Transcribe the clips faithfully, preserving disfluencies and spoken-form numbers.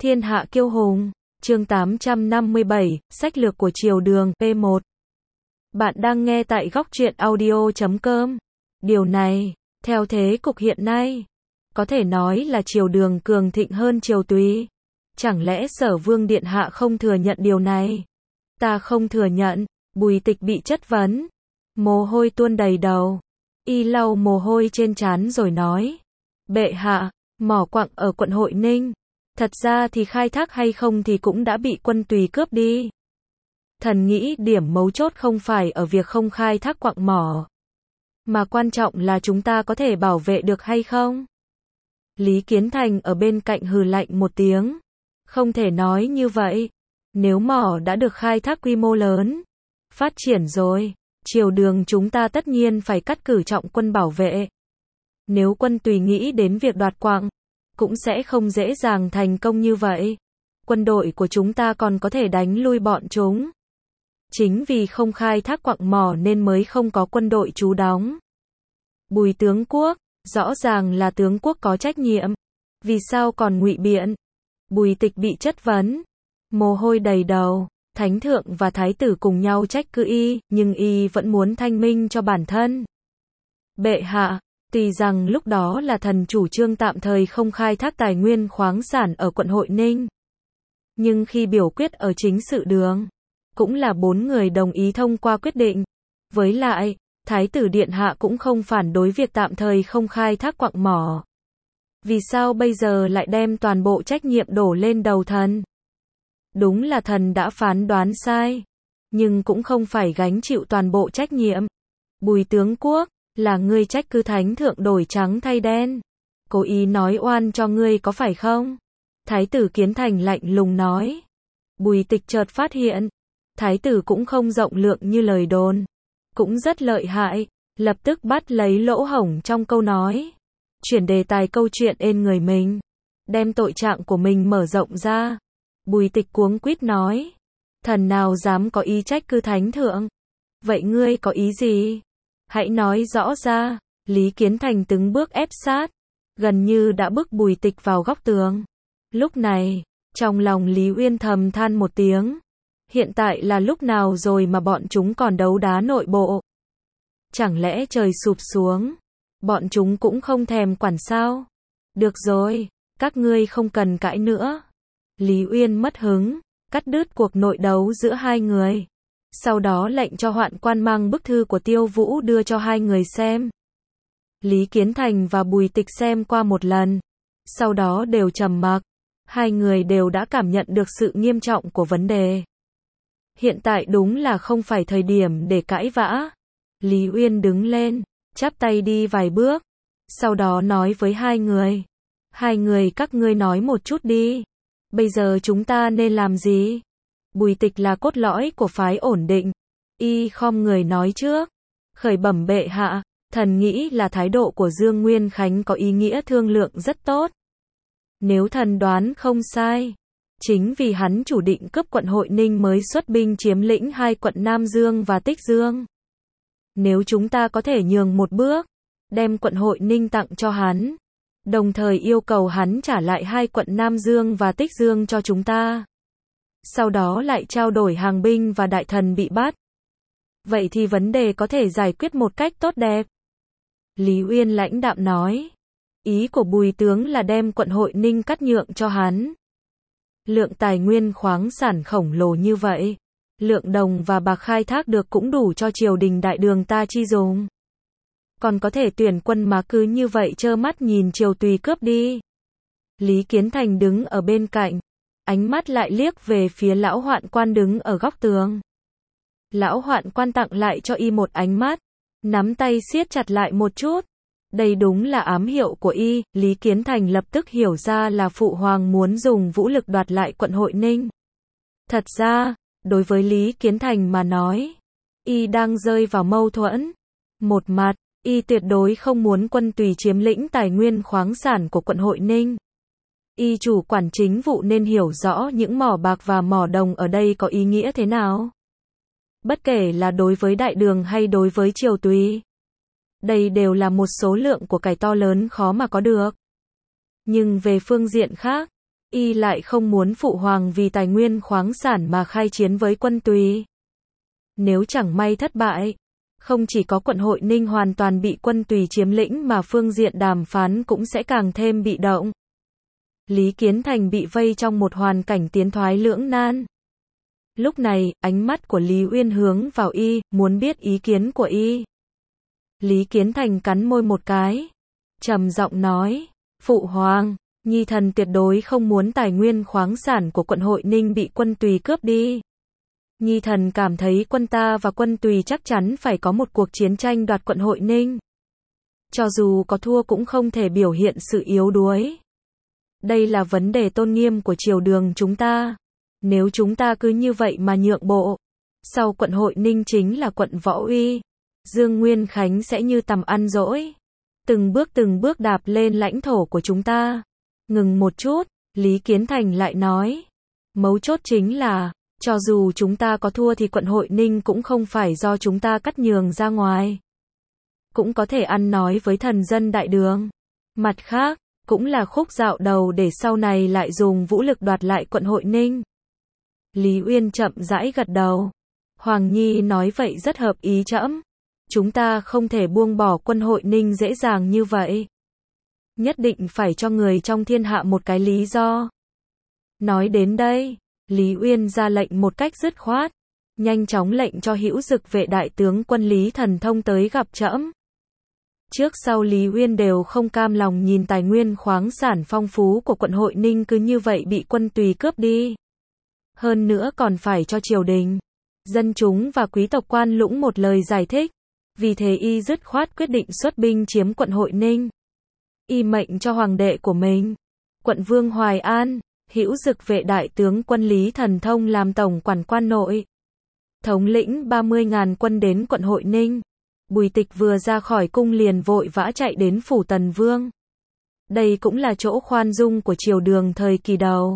Thiên hạ kiêu hùng, chương tám trăm năm mươi bảy, sách lược của triều Đường, P một. Bạn đang nghe tại góc truyện audio chấm com. Điều này, theo thế cục hiện nay, có thể nói là triều Đường cường thịnh hơn triều Tùy. Chẳng lẽ Sở Vương Điện Hạ không thừa nhận điều này? Ta không thừa nhận. Bùi Tịch bị chất vấn, mồ hôi tuôn đầy đầu. Y lau mồ hôi trên trán rồi nói: Bệ hạ, mỏ quặng ở quận Hội Ninh, thật ra thì khai thác hay không thì cũng đã bị quân Tùy cướp đi. Thần nghĩ điểm mấu chốt không phải ở việc không khai thác quặng mỏ, mà quan trọng là chúng ta có thể bảo vệ được hay không. Lý Kiến Thành ở bên cạnh hừ lạnh một tiếng. Không thể nói như vậy. Nếu mỏ đã được khai thác quy mô lớn, phát triển rồi, triều Đường chúng ta tất nhiên phải cắt cử trọng quân bảo vệ. Nếu quân Tùy nghĩ đến việc đoạt quặng, cũng sẽ không dễ dàng thành công như vậy. Quân đội của chúng ta còn có thể đánh lui bọn chúng. Chính vì không khai thác quặng mỏ nên mới không có quân đội trú đóng. Bùi tướng quốc, rõ ràng là tướng quốc có trách nhiệm. Vì sao còn ngụy biện? Bùi Tịch bị chất vấn, mồ hôi đầy đầu. Thánh thượng và thái tử cùng nhau trách cứ y, nhưng y vẫn muốn thanh minh cho bản thân. Bệ hạ, tuy rằng lúc đó là thần chủ trương tạm thời không khai thác tài nguyên khoáng sản ở quận Hội Ninh, nhưng khi biểu quyết ở chính sự đường, cũng là bốn người đồng ý thông qua quyết định. Với lại, thái tử điện hạ cũng không phản đối việc tạm thời không khai thác quặng mỏ. Vì sao bây giờ lại đem toàn bộ trách nhiệm đổ lên đầu thần? Đúng là thần đã phán đoán sai, nhưng cũng không phải gánh chịu toàn bộ trách nhiệm. Bùi tướng quốc, là ngươi trách cứ thánh thượng đổi trắng thay đen, cố ý nói oan cho ngươi có phải không? Thái tử Kiến Thành lạnh lùng nói. Bùi Tịch chợt phát hiện, thái tử cũng không rộng lượng như lời đồn, cũng rất lợi hại, lập tức bắt lấy lỗ hổng trong câu nói, chuyển đề tài câu chuyện ên người mình, đem tội trạng của mình mở rộng ra. Bùi Tịch cuống quýt nói, thần nào dám có ý trách cứ thánh thượng? Vậy ngươi có ý gì? Hãy nói rõ ra. Lý Kiến Thành từng bước ép sát, gần như đã bức Bùi Tịch vào góc tường. Lúc này, trong lòng Lý Uyên thầm than một tiếng. Hiện tại là lúc nào rồi mà bọn chúng còn đấu đá nội bộ? Chẳng lẽ trời sụp xuống, bọn chúng cũng không thèm quản sao? Được rồi, các ngươi không cần cãi nữa. Lý Uyên mất hứng, cắt đứt cuộc nội đấu giữa hai người. Sau đó lệnh cho Hoạn Quan mang bức thư của Tiêu Vũ đưa cho hai người xem. Lý Kiến Thành và Bùi Tịch xem qua một lần, sau đó đều trầm mặc. Hai người đều đã cảm nhận được sự nghiêm trọng của vấn đề. Hiện tại đúng là không phải thời điểm để cãi vã. Lý Uyên đứng lên, chắp tay đi vài bước, sau đó nói với hai người. Hai người các ngươi nói một chút đi. Bây giờ chúng ta nên làm gì? Bùi Tịch là cốt lõi của phái ổn định. Y khom người nói trước. Khởi bẩm bệ hạ, thần nghĩ là thái độ của Dương Nguyên Khánh có ý nghĩa thương lượng rất tốt. Nếu thần đoán không sai, chính vì hắn chủ định cướp quận Hội Ninh mới xuất binh chiếm lĩnh hai quận Nam Dương và Tích Dương. Nếu chúng ta có thể nhường một bước, đem quận Hội Ninh tặng cho hắn, đồng thời yêu cầu hắn trả lại hai quận Nam Dương và Tích Dương cho chúng ta, sau đó lại trao đổi hàng binh và đại thần bị bắt, vậy thì vấn đề có thể giải quyết một cách tốt đẹp. Lý Uyên lãnh đạm nói. Ý của Bùi tướng là đem quận Hội Ninh cắt nhượng cho hắn. Lượng tài nguyên khoáng sản khổng lồ như vậy, lượng đồng và bạc khai thác được cũng đủ cho triều đình đại đường ta chi dùng. Còn có thể tuyển quân mà cứ như vậy trơ mắt nhìn triều Tùy cướp đi. Lý Kiến Thành đứng ở bên cạnh, ánh mắt lại liếc về phía lão Hoạn Quan đứng ở góc tường. Lão Hoạn Quan tặng lại cho y một ánh mắt, nắm tay siết chặt lại một chút. Đây đúng là ám hiệu của y. Lý Kiến Thành lập tức hiểu ra là phụ hoàng muốn dùng vũ lực đoạt lại quận Hội Ninh. Thật ra, đối với Lý Kiến Thành mà nói, y đang rơi vào mâu thuẫn. Một mặt, y tuyệt đối không muốn quân Tùy chiếm lĩnh tài nguyên khoáng sản của quận Hội Ninh. Y chủ quản chính vụ nên hiểu rõ những mỏ bạc và mỏ đồng ở đây có ý nghĩa thế nào. Bất kể là đối với đại đường hay đối với triều Tùy, đây đều là một số lượng của cải to lớn khó mà có được. Nhưng về phương diện khác, Y lại không muốn phụ hoàng vì tài nguyên khoáng sản mà khai chiến với quân Tùy. Nếu chẳng may thất bại, không chỉ có quận Hội Ninh hoàn toàn bị quân Tùy chiếm lĩnh mà phương diện đàm phán cũng sẽ càng thêm bị động. Lý Kiến Thành bị vây trong một hoàn cảnh tiến thoái lưỡng nan. Lúc này, ánh mắt của Lý Uyên hướng vào y, muốn biết ý kiến của y. Lý Kiến Thành cắn môi một cái, trầm giọng nói, Phụ hoàng, Nhi thần tuyệt đối không muốn tài nguyên khoáng sản của quận Hội Ninh bị quân Tùy cướp đi. Nhi thần cảm thấy quân ta và quân Tùy chắc chắn phải có một cuộc chiến tranh đoạt quận Hội Ninh. Cho dù có thua cũng không thể biểu hiện sự yếu đuối. Đây là vấn đề tôn nghiêm của triều đường chúng ta. Nếu chúng ta cứ như vậy mà nhượng bộ, sau quận Hội Ninh chính là quận Võ Uy, Dương Nguyên Khánh sẽ như tầm ăn dỗi, từng bước từng bước đạp lên lãnh thổ của chúng ta. Ngừng một chút, Lý Kiến Thành lại nói, mấu chốt chính là, cho dù chúng ta có thua thì quận Hội Ninh cũng không phải do chúng ta cắt nhường ra ngoài. Cũng có thể ăn nói với thần dân đại đường. Mặt khác, cũng là khúc dạo đầu để sau này lại dùng vũ lực đoạt lại quận Hội Ninh. Lý Uyên chậm rãi gật đầu. Hoàng Nhi nói vậy rất hợp ý trẫm. Chúng ta không thể buông bỏ quân Hội Ninh dễ dàng như vậy. Nhất định phải cho người trong thiên hạ một cái lý do. Nói đến đây, Lý Uyên ra lệnh một cách dứt khoát, nhanh chóng lệnh cho Hữu Dực vệ đại tướng quân Lý Thần Thông tới gặp trẫm. Trước sau Lý Uyên đều không cam lòng nhìn tài nguyên khoáng sản phong phú của quận Hội Ninh cứ như vậy bị quân Tùy cướp đi. Hơn nữa còn phải cho triều đình, dân chúng và quý tộc quan lũng một lời giải thích. Vì thế y dứt khoát quyết định xuất binh chiếm quận Hội Ninh. Y mệnh cho hoàng đệ của mình, quận vương Hoài An, Hữu Dực vệ đại tướng quân Lý Thần Thông làm tổng quản quan nội. Thống lĩnh ba mươi nghìn quân đến quận Hội Ninh. Bùi Tịch vừa ra khỏi cung liền vội vã chạy đến phủ Tần Vương. Đây cũng là chỗ khoan dung của triều đường thời kỳ đầu.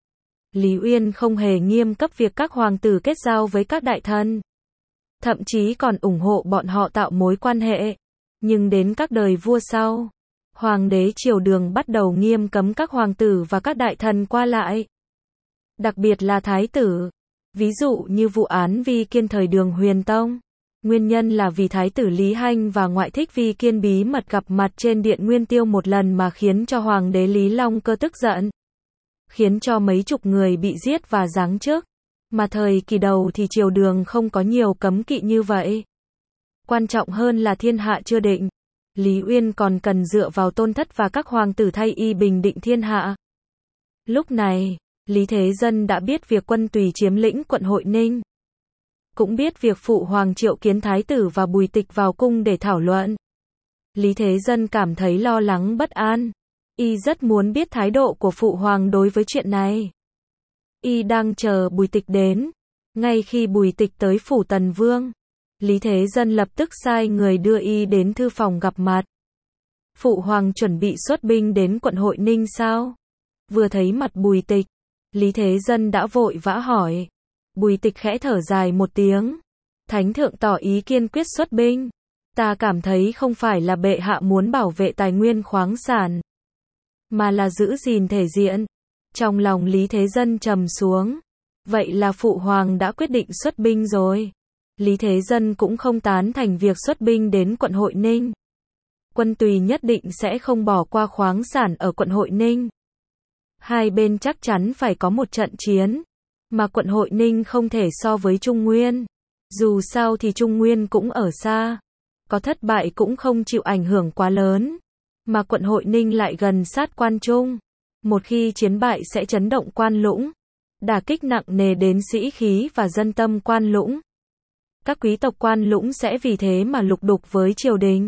Lý Uyên không hề nghiêm cấp việc các hoàng tử kết giao với các đại thần. Thậm chí còn ủng hộ bọn họ tạo mối quan hệ. Nhưng đến các đời vua sau, hoàng đế triều đường bắt đầu nghiêm cấm các hoàng tử và các đại thần qua lại. Đặc biệt là thái tử. Ví dụ như vụ án Vi Kiên thời Đường Huyền Tông. Nguyên nhân là vì thái tử Lý Hanh và ngoại thích Vi Kiên bí mật gặp mặt trên điện Nguyên Tiêu một lần mà khiến cho hoàng đế Lý Long Cơ tức giận. Khiến cho mấy chục người bị giết và giáng chức. Mà thời kỳ đầu thì triều đường không có nhiều cấm kỵ như vậy. Quan trọng hơn là thiên hạ chưa định. Lý Uyên còn cần dựa vào tôn thất và các hoàng tử thay y bình định thiên hạ. Lúc này, Lý Thế Dân đã biết việc quân Tùy chiếm lĩnh quận Hội Ninh. Cũng biết việc phụ hoàng triệu kiến thái tử và Bùi Tịch vào cung để thảo luận. Lý Thế Dân cảm thấy lo lắng bất an. Y rất muốn biết thái độ của phụ hoàng đối với chuyện này. Y đang chờ Bùi Tịch đến. Ngay khi Bùi Tịch tới phủ Tần Vương, Lý Thế Dân lập tức sai người đưa y đến thư phòng gặp mặt. Phụ hoàng chuẩn bị xuất binh đến quận Hội Ninh sao? Vừa thấy mặt Bùi Tịch, Lý Thế Dân đã vội vã hỏi. Bùi Tịch khẽ thở dài một tiếng. Thánh thượng tỏ ý kiên quyết xuất binh. Ta cảm thấy không phải là bệ hạ muốn bảo vệ tài nguyên khoáng sản, mà là giữ gìn thể diện. Trong lòng Lý Thế Dân trầm xuống. Vậy là phụ hoàng đã quyết định xuất binh rồi. Lý Thế Dân cũng không tán thành việc xuất binh đến quận Hội Ninh. Quân Tùy nhất định sẽ không bỏ qua khoáng sản ở quận Hội Ninh. Hai bên chắc chắn phải có một trận chiến. Mà quận Hội Ninh không thể so với Trung Nguyên. Dù sao thì Trung Nguyên cũng ở xa. Có thất bại cũng không chịu ảnh hưởng quá lớn. Mà quận Hội Ninh lại gần sát quan Trung. Một khi chiến bại sẽ chấn động quan lũng. Đả kích nặng nề đến sĩ khí và dân tâm quan lũng. Các quý tộc quan lũng sẽ vì thế mà lục đục với triều đình.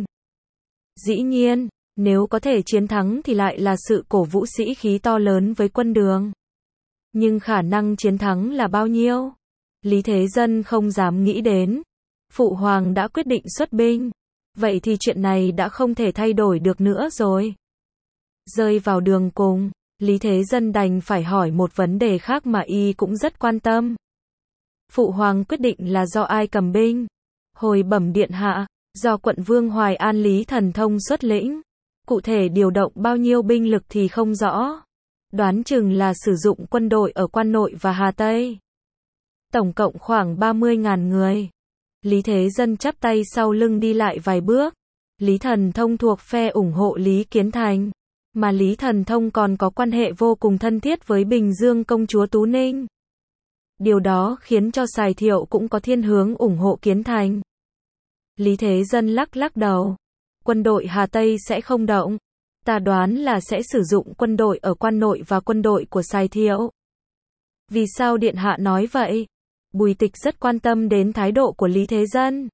Dĩ nhiên, nếu có thể chiến thắng thì lại là sự cổ vũ sĩ khí to lớn với quân đường. Nhưng khả năng chiến thắng là bao nhiêu? Lý Thế Dân không dám nghĩ đến. Phụ hoàng đã quyết định xuất binh. Vậy thì chuyện này đã không thể thay đổi được nữa rồi. Rơi vào đường cùng, Lý Thế Dân đành phải hỏi một vấn đề khác mà y cũng rất quan tâm. Phụ hoàng quyết định là do ai cầm binh? Hồi bẩm điện hạ, do quận vương Hoài An Lý Thần Thông xuất lĩnh. Cụ thể điều động bao nhiêu binh lực thì không rõ. đoán chừng là sử dụng quân đội ở Quan Nội và Hà Tây. Tổng cộng khoảng ba mươi nghìn người. Lý Thế Dân chắp tay sau lưng đi lại vài bước. Lý Thần Thông thuộc phe ủng hộ Lý Kiến Thành, mà Lý Thần Thông còn có quan hệ vô cùng thân thiết với Bình Dương công chúa Tú Ninh. Điều đó khiến cho Sài Thiệu cũng có thiên hướng ủng hộ Kiến Thành. Lý Thế Dân lắc lắc đầu. Quân đội Hà Tây sẽ không động. Ta đoán là sẽ sử dụng quân đội ở Quan Nội và quân đội của Sài Thiệu. Vì sao Điện Hạ nói vậy? Bùi Tịch rất quan tâm đến thái độ của Lý Thế Dân.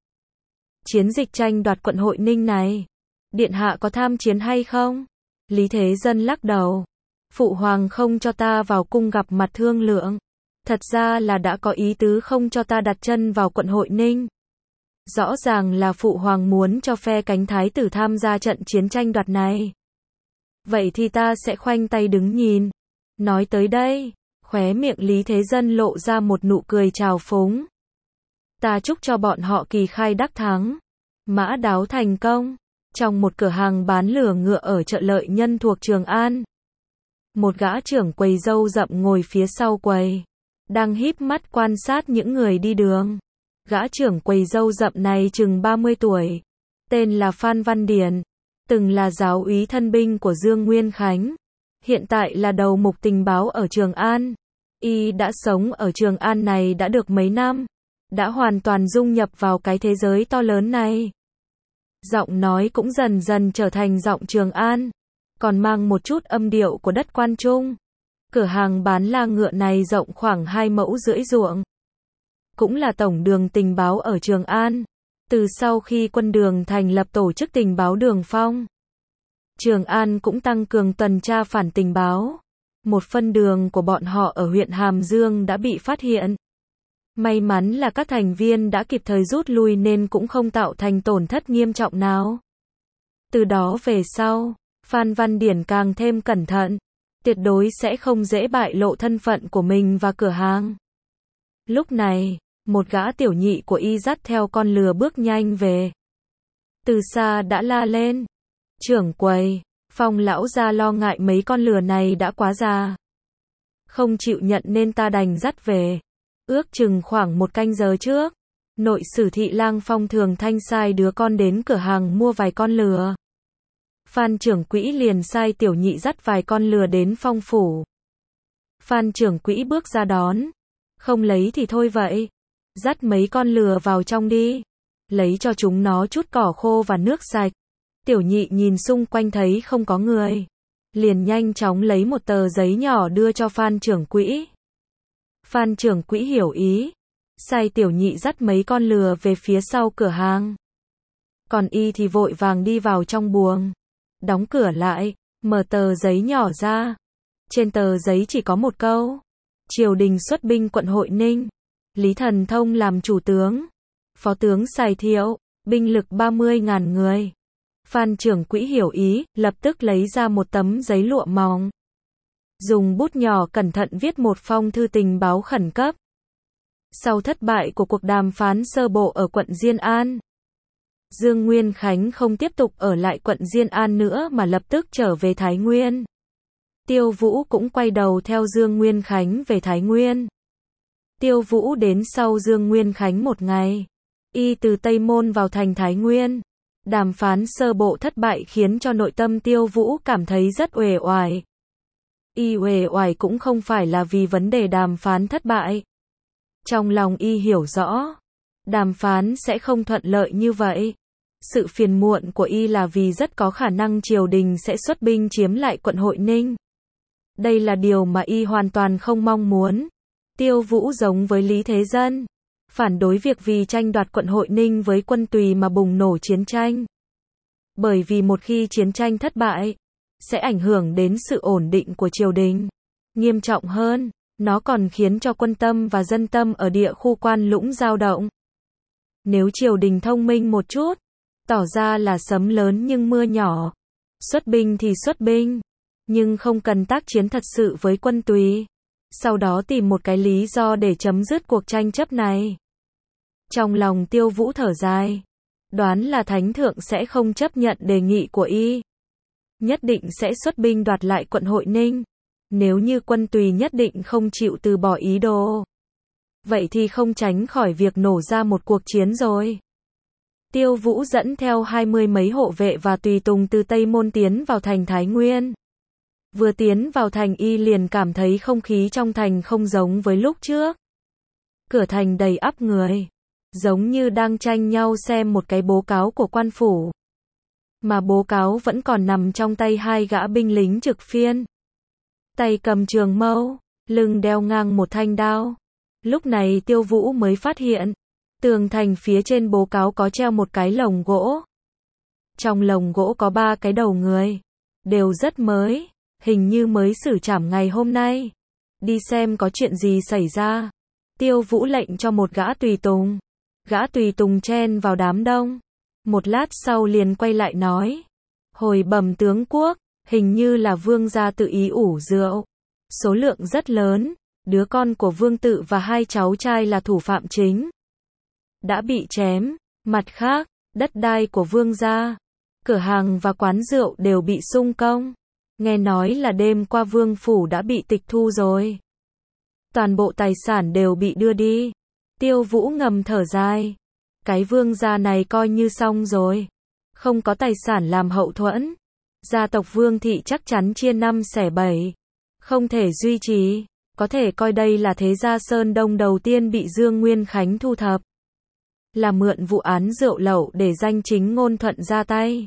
Chiến dịch tranh đoạt quận Hội Ninh này, Điện Hạ có tham chiến hay không? Lý Thế Dân lắc đầu. Phụ hoàng không cho ta vào cung gặp mặt thương lượng. Thật ra là đã có ý tứ không cho ta đặt chân vào quận Hội Ninh. Rõ ràng là phụ hoàng muốn cho phe cánh thái tử tham gia trận chiến tranh đoạt này. Vậy thì ta sẽ khoanh tay đứng nhìn. Nói tới đây, khóe miệng Lý Thế Dân lộ ra một nụ cười trào phúng. Ta chúc cho bọn họ kỳ khai đắc thắng, mã đáo thành công. Trong một cửa hàng bán lửa ngựa ở chợ Lợi Nhân thuộc Trường An, một gã trưởng quầy râu rậm ngồi phía sau quầy, đang híp mắt quan sát những người đi đường. Gã trưởng quầy râu rậm này chừng ba mươi tuổi, tên là Phan Văn Điển, từng là giáo úy thân binh của Dương Nguyên Khánh, hiện tại là đầu mục tình báo ở Trường An. Y đã sống ở Trường An này đã được mấy năm, đã hoàn toàn dung nhập vào cái thế giới to lớn này. Giọng nói cũng dần dần trở thành giọng Trường An, còn mang một chút âm điệu của đất Quan Trung. Cửa hàng bán la ngựa này rộng khoảng hai mẫu rưỡi ruộng, cũng là tổng đường tình báo ở Trường An. Từ sau khi quân đường thành lập tổ chức tình báo Đường Phong, Trường An cũng tăng cường tuần tra phản tình báo. Một phân đường của bọn họ ở huyện Hàm Dương đã bị phát hiện. May mắn là các thành viên đã kịp thời rút lui nên cũng không tạo thành tổn thất nghiêm trọng nào. Từ đó về sau, Phan Văn Điển càng thêm cẩn thận, tuyệt đối sẽ không dễ bại lộ thân phận của mình và cửa hàng. Lúc này, một gã tiểu nhị của y dắt theo con lừa bước nhanh về. Từ xa đã la lên. Trưởng quầy, Phong lão gia lo ngại mấy con lừa này đã quá già, không chịu nhận nên ta đành dắt về. Ước chừng khoảng một canh giờ trước, nội sử thị lang Phong Thường Thanh sai đứa con đến cửa hàng mua vài con lừa. Phan trưởng quỹ liền sai tiểu nhị dắt vài con lừa đến Phong phủ. Phan trưởng quỹ bước ra đón. Không lấy thì thôi vậy. Dắt mấy con lừa vào trong đi. Lấy cho chúng nó chút cỏ khô và nước sạch. Tiểu nhị nhìn xung quanh thấy không có người, liền nhanh chóng lấy một tờ giấy nhỏ đưa cho Phan trưởng quỹ. Phan trưởng quỹ hiểu ý, sai tiểu nhị dắt mấy con lừa về phía sau cửa hàng. Còn y thì vội vàng đi vào trong buồng, đóng cửa lại, mở tờ giấy nhỏ ra. Trên tờ giấy chỉ có một câu: triều đình xuất binh quận Hội Ninh, Lý Thần Thông làm chủ tướng, phó tướng Sài Thiệu, binh lực ba mươi nghìn người. Phan trưởng quỹ hiểu ý, lập tức lấy ra một tấm giấy lụa mỏng, dùng bút nhỏ cẩn thận viết một phong thư tình báo khẩn cấp. Sau thất bại của cuộc đàm phán sơ bộ ở quận Diên An, Dương Nguyên Khánh không tiếp tục ở lại quận Diên An nữa mà lập tức trở về Thái Nguyên. Tiêu Vũ cũng quay đầu theo Dương Nguyên Khánh về Thái Nguyên. Tiêu Vũ đến sau Dương Nguyên Khánh một ngày. Y từ Tây Môn vào thành Thái Nguyên. Đàm phán sơ bộ thất bại khiến cho nội tâm Tiêu Vũ cảm thấy rất uể oải. Y uể oải cũng không phải là vì vấn đề đàm phán thất bại. Trong lòng y hiểu rõ, đàm phán sẽ không thuận lợi như vậy. Sự phiền muộn của y là vì rất có khả năng triều đình sẽ xuất binh chiếm lại quận Hội Ninh. Đây là điều mà y hoàn toàn không mong muốn. Tiêu Vũ giống với Lý Thế Dân, phản đối việc vì tranh đoạt quận Hội Ninh với quân Tùy mà bùng nổ chiến tranh. Bởi vì một khi chiến tranh thất bại, sẽ ảnh hưởng đến sự ổn định của triều đình. Nghiêm trọng hơn, nó còn khiến cho quân tâm và dân tâm ở địa khu Quan Lũng dao động. Nếu triều đình thông minh một chút, tỏ ra là sấm lớn nhưng mưa nhỏ, xuất binh thì xuất binh, nhưng không cần tác chiến thật sự với quân Tùy. Sau đó tìm một cái lý do để chấm dứt cuộc tranh chấp này. Trong lòng Tiêu Vũ thở dài, đoán là Thánh Thượng sẽ không chấp nhận đề nghị của y. Nhất định sẽ xuất binh đoạt lại quận Hội Ninh. Nếu như Quân Tùy nhất định không chịu từ bỏ ý đồ, vậy thì không tránh khỏi việc nổ ra một cuộc chiến rồi. Tiêu Vũ dẫn theo hai mươi mấy hộ vệ và tùy tùng từ Tây Môn tiến vào thành Thái Nguyên. Vừa tiến vào thành y liền cảm thấy không khí trong thành không giống với lúc trước. Cửa thành đầy ắp người, giống như đang tranh nhau xem một cái bố cáo của quan phủ. Mà bố cáo vẫn còn nằm trong tay hai gã binh lính trực phiên. Tay cầm trường mâu, lưng đeo ngang một thanh đao. Lúc này Tiêu Vũ mới phát hiện, tường thành phía trên bố cáo có treo một cái lồng gỗ. Trong lồng gỗ có ba cái đầu người, đều rất mới, hình như mới xử trảm ngày hôm nay. Đi xem có chuyện gì xảy ra. Tiêu Vũ lệnh cho một gã tùy tùng. Gã tùy tùng chen vào đám đông. Một lát sau liền quay lại nói. Hồi bẩm tướng quốc, hình như là vương gia tự ý ủ rượu. Số lượng rất lớn, đứa con của vương tự và hai cháu trai là thủ phạm chính. Đã bị chém. Mặt khác, đất đai của vương gia, cửa hàng và quán rượu đều bị xung công. Nghe nói là đêm qua vương phủ đã bị tịch thu rồi. Toàn bộ tài sản đều bị đưa đi. Tiêu Vũ ngầm thở dài. Cái vương gia này coi như xong rồi. Không có tài sản làm hậu thuẫn. Gia tộc Vương Thị chắc chắn chia năm xẻ bảy. Không thể duy trì. Có thể coi đây là thế gia Sơn Đông đầu tiên bị Dương Nguyên Khánh thu thập. Là mượn vụ án rượu lậu để danh chính ngôn thuận ra tay.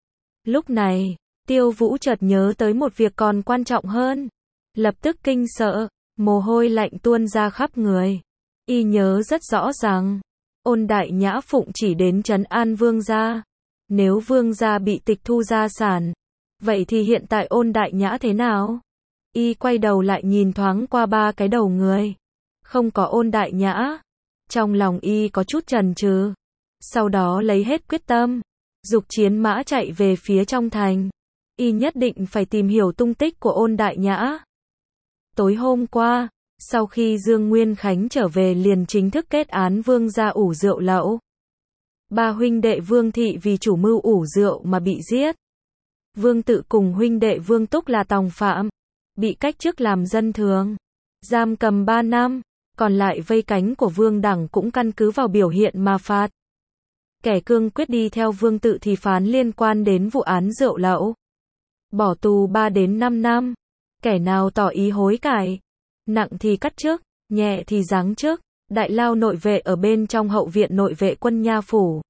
Lúc này, Tiêu Vũ chợt nhớ tới một việc còn quan trọng hơn. Lập tức kinh sợ, mồ hôi lạnh tuôn ra khắp người. Y nhớ rất rõ ràng, Ôn Đại Nhã phụng chỉ đến trấn an vương gia. Nếu vương gia bị tịch thu gia sản, vậy thì hiện tại Ôn Đại Nhã thế nào? Y quay đầu lại nhìn thoáng qua ba cái đầu người. Không có Ôn Đại Nhã. Trong lòng y có chút chần chừ. Sau đó lấy hết quyết tâm, giục chiến mã chạy về phía trong thành. Y nhất định phải tìm hiểu tung tích của Ôn Đại Nhã. Tối hôm qua, sau khi Dương Nguyên Khánh trở về liền chính thức kết án vương gia ủ rượu lậu. Ba huynh đệ Vương Thị vì chủ mưu ủ rượu mà bị giết. Vương Tự cùng huynh đệ Vương Túc là tòng phạm, bị cách chức làm dân thường, giam cầm ba năm, còn lại vây cánh của Vương Đẳng cũng căn cứ vào biểu hiện mà phạt. Kẻ cương quyết đi theo Vương Tự thì phán liên quan đến vụ án rượu lậu, bỏ tù ba đến năm năm. Kẻ nào tỏ ý hối cải, nặng thì cắt chức, nhẹ thì giáng chức. Đại lao nội vệ ở bên trong hậu viện nội vệ quân nha phủ,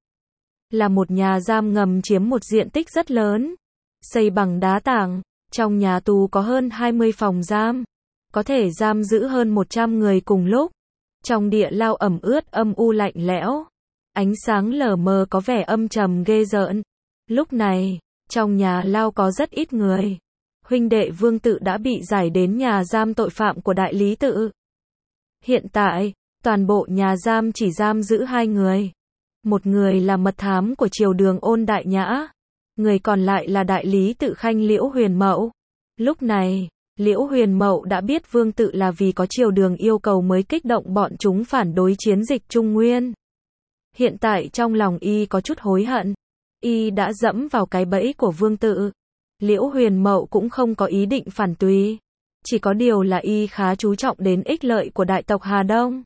là một nhà giam ngầm chiếm một diện tích rất lớn, xây bằng đá tảng. Trong nhà tù có hơn hai mươi phòng giam, có thể giam giữ hơn một trăm người cùng lúc. Trong địa lao ẩm ướt âm u lạnh lẽo, ánh sáng lờ mờ có vẻ âm trầm ghê rợn. Lúc này, trong nhà lao có rất ít người. Huynh đệ Vương Tự đã bị giải đến nhà giam tội phạm của Đại Lý Tự. Hiện tại, toàn bộ nhà giam chỉ giam giữ hai người. Một người là mật thám của triều đường Ôn Đại Nhã, người còn lại là Đại Lý Tự Khanh Liễu Huyền Mậu. Lúc này, Liễu Huyền Mậu đã biết Vương Tự là vì có triều đường yêu cầu mới kích động bọn chúng phản đối chiến dịch Trung Nguyên. Hiện tại trong lòng y có chút hối hận. Y đã dẫm vào cái bẫy của Vương Tự. Liễu Huyền Mậu cũng không có ý định phản tùy. Chỉ có điều là y khá chú trọng đến ích lợi của đại tộc Hà Đông.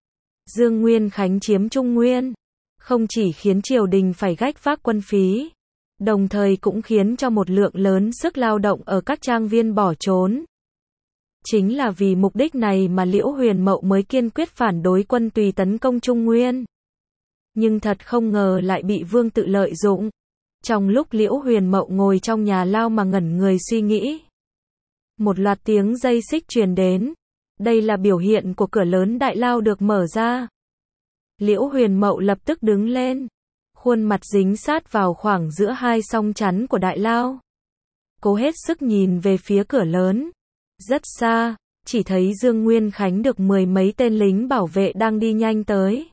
Dương Nguyên Khánh chiếm Trung Nguyên, không chỉ khiến triều đình phải gánh vác quân phí, đồng thời cũng khiến cho một lượng lớn sức lao động ở các trang viên bỏ trốn. Chính là vì mục đích này mà Liễu Huyền Mậu mới kiên quyết phản đối Quân Tùy tấn công Trung Nguyên. Nhưng thật không ngờ lại bị Vương Tự lợi dụng. Trong lúc Liễu Huyền Mậu ngồi trong nhà lao mà ngẩn người suy nghĩ, một loạt tiếng dây xích truyền đến. Đây là biểu hiện của cửa lớn đại lao được mở ra. Liễu Huyền Mậu lập tức đứng lên, khuôn mặt dính sát vào khoảng giữa hai song chắn của đại lao. Cố hết sức nhìn về phía cửa lớn. Rất xa, chỉ thấy Dương Nguyên Khánh được mười mấy tên lính bảo vệ đang đi nhanh tới.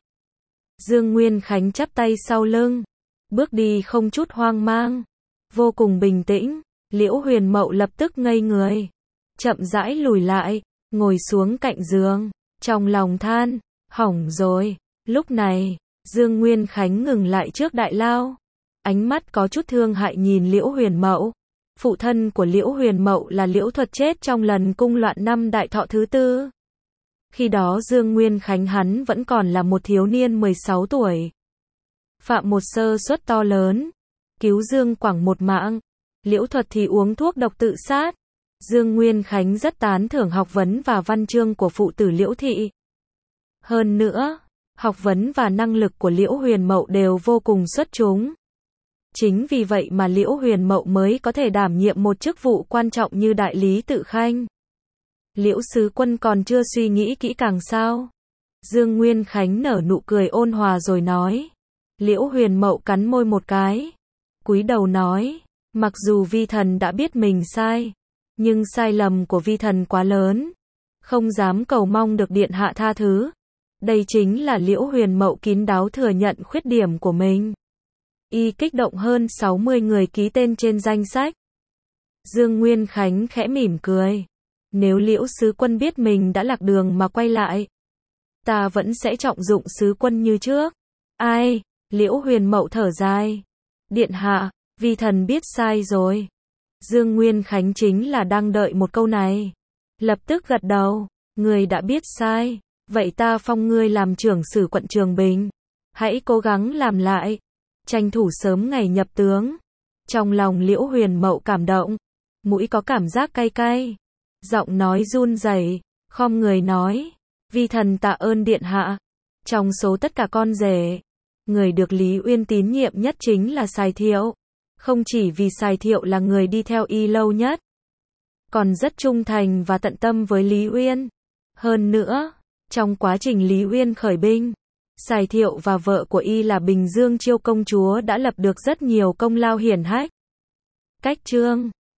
Dương Nguyên Khánh chắp tay sau lưng, bước đi không chút hoang mang, vô cùng bình tĩnh. Liễu Huyền Mậu lập tức ngây người, chậm rãi lùi lại, ngồi xuống cạnh giường, trong lòng than, hỏng rồi. Lúc này, Dương Nguyên Khánh ngừng lại trước đại lao, ánh mắt có chút thương hại nhìn Liễu Huyền Mậu, Phụ thân của Liễu Huyền Mậu là Liễu Thuật chết trong lần cung loạn năm Đại Thọ thứ tư. Khi đó Dương Nguyên Khánh hắn vẫn còn là một thiếu niên mười sáu tuổi. Phạm một sơ suất to lớn, cứu Dương Quảng một mạng. Liễu Thuật thì uống thuốc độc tự sát. Dương Nguyên Khánh rất tán thưởng học vấn và văn chương của phụ tử Liễu Thị. Hơn nữa, học vấn và năng lực của Liễu Huyền Mậu đều vô cùng xuất chúng. Chính vì vậy mà Liễu Huyền Mậu mới có thể đảm nhiệm một chức vụ quan trọng như đại lý tự khanh. Liễu sứ quân còn chưa suy nghĩ kỹ càng sao? Dương Nguyên Khánh nở nụ cười ôn hòa rồi nói. Liễu Huyền Mậu cắn môi một cái, cúi đầu nói, mặc dù vi thần đã biết mình sai, nhưng sai lầm của vi thần quá lớn, không dám cầu mong được điện hạ tha thứ. Đây chính là Liễu Huyền Mậu kín đáo thừa nhận khuyết điểm của mình. Y kích động hơn sáu mươi người ký tên trên danh sách. Dương Nguyên Khánh khẽ mỉm cười. Nếu Liễu sứ quân biết mình đã lạc đường mà quay lại, ta vẫn sẽ trọng dụng sứ quân như trước. Ai? Liễu Huyền Mậu thở dài. Điện hạ, vi thần biết sai rồi. Dương Nguyên Khánh chính là đang đợi một câu này. Lập tức gật đầu. Người đã biết sai. Vậy ta phong ngươi làm trưởng sử quận Trường Bình. Hãy cố gắng làm lại. Tranh thủ sớm ngày nhập tướng. Trong lòng Liễu Huyền Mậu cảm động. Mũi có cảm giác cay cay. Giọng nói run rẩy, khom người nói. Vi thần tạ ơn điện hạ. Trong số tất cả con rể, người được Lý Uyên tín nhiệm nhất chính là Sài Thiệu. Không chỉ vì Sài Thiệu là người đi theo y lâu nhất, còn rất trung thành và tận tâm với Lý Uyên. Hơn nữa, trong quá trình Lý Uyên khởi binh, Sài Thiệu và vợ của y là Bình Dương Chiêu công chúa đã lập được rất nhiều công lao hiển hách. Cách chương